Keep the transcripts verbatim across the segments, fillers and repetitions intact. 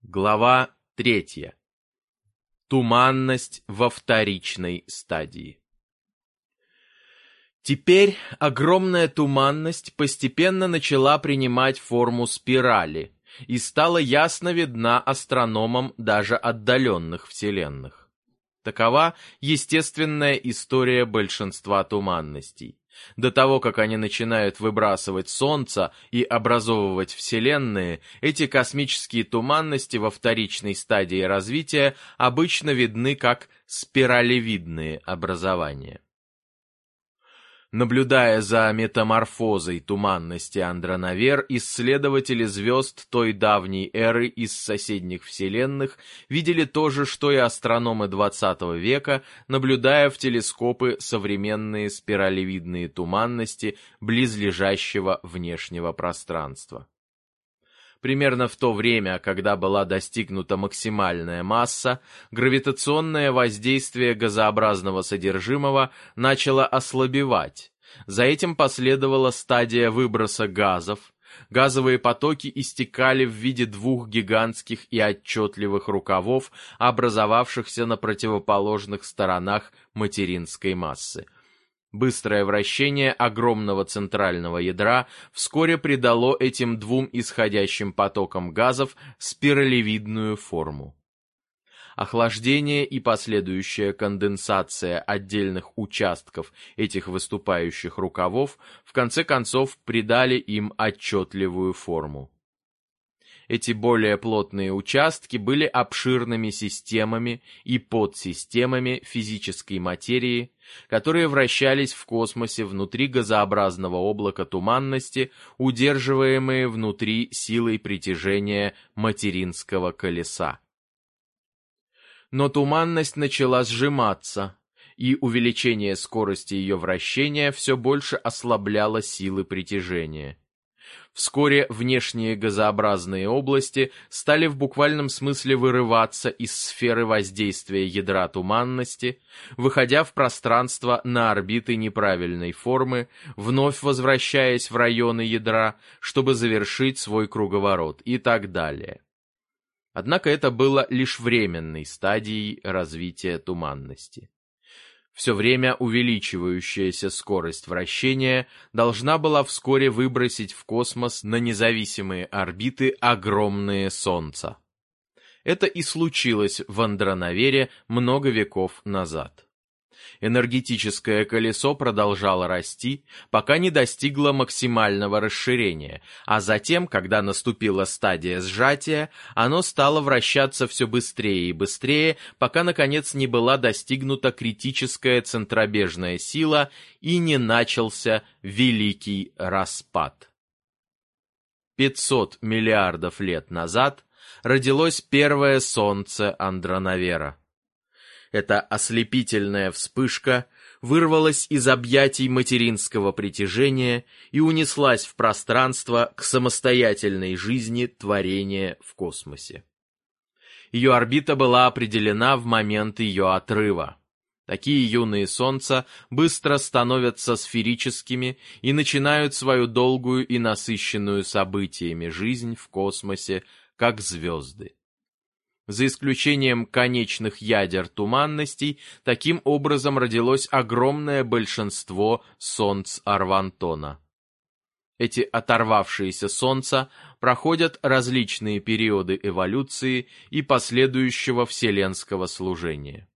Глава третья. Туманность во вторичной стадии. Теперь огромная туманность постепенно начала принимать форму спирали и стала ясно видна астрономам даже отдаленных вселенных. Такова естественная история большинства туманностей. До того, как они начинают выбрасывать Солнце и образовывать вселенные, эти космические туманности во вторичной стадии развития обычно видны как спиралевидные образования. Наблюдая за метаморфозой туманности Андроновер, исследователи звезд той давней эры из соседних вселенных видели то же, что и астрономы двадцатого века, наблюдая в телескопы современные спиралевидные туманности близлежащего внешнего пространства. Примерно в то время, когда была достигнута максимальная масса, гравитационное воздействие газообразного содержимого начало ослабевать. За этим последовала стадия выброса газов. Газовые потоки истекали в виде двух гигантских и отчетливых рукавов, образовавшихся на противоположных сторонах материнской массы. Быстрое вращение огромного центрального ядра вскоре придало этим двум исходящим потокам газов спиралевидную форму. Охлаждение и последующая конденсация отдельных участков этих выступающих рукавов в конце концов придали им отчетливую форму. Эти более плотные участки были обширными системами и подсистемами физической материи, которые вращались в космосе внутри газообразного облака туманности, удерживаемые внутри силой притяжения материнского колеса. Но туманность начала сжиматься, и увеличение скорости ее вращения все больше ослабляло силы притяжения. Вскоре внешние газообразные области стали в буквальном смысле вырываться из сферы воздействия ядра туманности, выходя в пространство на орбиты неправильной формы, вновь возвращаясь в районы ядра, чтобы завершить свой круговорот и так далее. Однако это было лишь временной стадией развития туманности. Все время увеличивающаяся скорость вращения должна была вскоре выбросить в космос на независимые орбиты огромные Солнца. Это и случилось в Андроновере много веков назад. Энергетическое колесо продолжало расти, пока не достигло максимального расширения, а затем, когда наступила стадия сжатия, оно стало вращаться все быстрее и быстрее, пока, наконец, не была достигнута критическая центробежная сила и не начался Великий Распад. пятьсот миллиардов лет назад родилось первое Солнце Андроновера. Эта ослепительная вспышка вырвалась из объятий материнского притяжения и унеслась в пространство к самостоятельной жизни творения в космосе. Ее орбита была определена в момент ее отрыва. Такие юные Солнца быстро становятся сферическими и начинают свою долгую и насыщенную событиями жизнь в космосе, как звезды. За исключением конечных ядер туманностей, таким образом родилось огромное большинство Солнц Арвантона. Эти оторвавшиеся Солнца проходят различные периоды эволюции и последующего вселенского служения.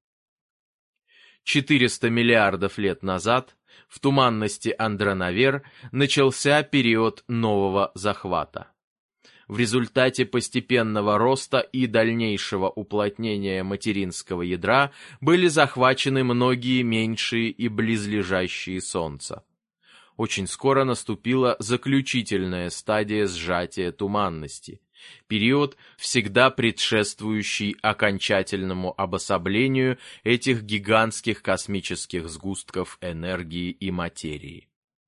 четыреста миллиардов лет назад в туманности Андроновер начался период нового захвата. В результате постепенного роста и дальнейшего уплотнения материнского ядра были захвачены многие меньшие и близлежащие Солнца. Очень скоро наступила заключительная стадия сжатия туманности, период, всегда предшествующий окончательному обособлению этих гигантских космических сгустков энергии и материи.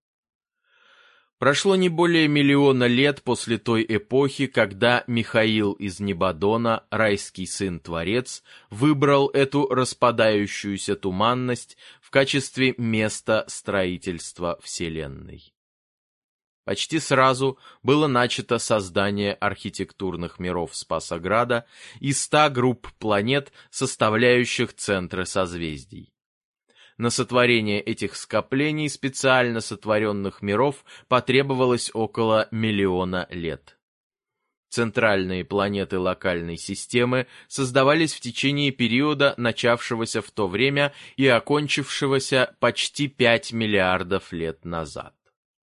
Прошло не более миллиона лет после той эпохи, когда Михаил из Небодона, райский сын-творец, выбрал эту распадающуюся туманность в качестве места строительства Вселенной. Почти сразу было начато создание архитектурных миров Спасограда и ста групп планет, составляющих центры созвездий. На сотворение этих скоплений специально сотворенных миров потребовалось около миллиона лет. Центральные планеты локальной системы создавались в течение периода, начавшегося в то время и окончившегося почти пять миллиардов лет назад.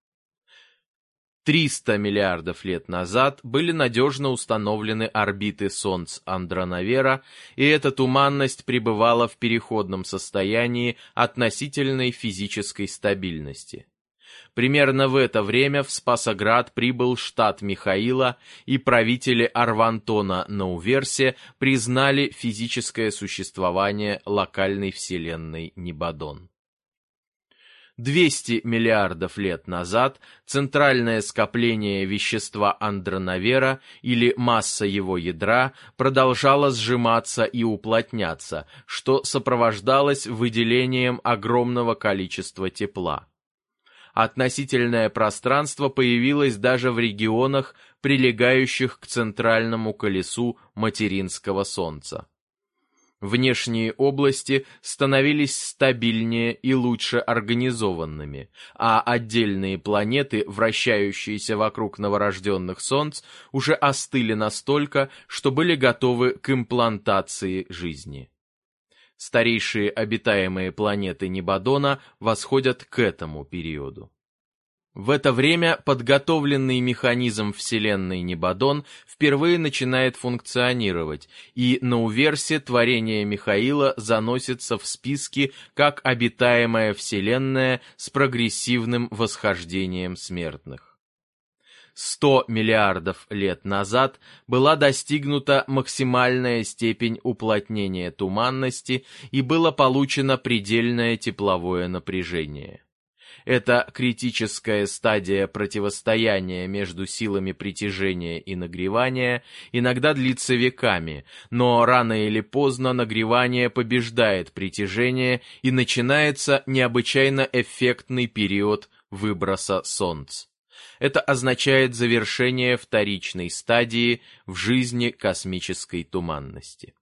триста миллиардов лет назад были надежно установлены орбиты солнц Андроновера, и эта туманность пребывала в переходном состоянии относительной физической стабильности. Примерно в это время в Спасоград прибыл штат Михаила, и правители Арвантона на Уверсе признали физическое существование локальной вселенной Нибадон. двести миллиардов лет назад центральное скопление вещества Андроновера, или масса его ядра, продолжало сжиматься и уплотняться, что сопровождалось выделением огромного количества тепла. Относительное пространство появилось даже в регионах, прилегающих к центральному колесу материнского Солнца. Внешние области становились стабильнее и лучше организованными, а отдельные планеты, вращающиеся вокруг новорожденных Солнц, уже остыли настолько, что были готовы к имплантации жизни. Старейшие обитаемые планеты Нибадона восходят к этому периоду. В это время подготовленный механизм Вселенной Нибадон впервые начинает функционировать, и на Уверсе творение Михаила заносится в списки как обитаемая Вселенная с прогрессивным восхождением смертных. сто миллиардов лет назад была достигнута максимальная степень уплотнения туманности и было получено предельное тепловое напряжение. Эта критическая стадия противостояния между силами притяжения и нагревания иногда длится веками, но рано или поздно нагревание побеждает притяжение, и начинается необычайно эффектный период выброса Солнц. Это означает завершение вторичной стадии в жизни космической туманности.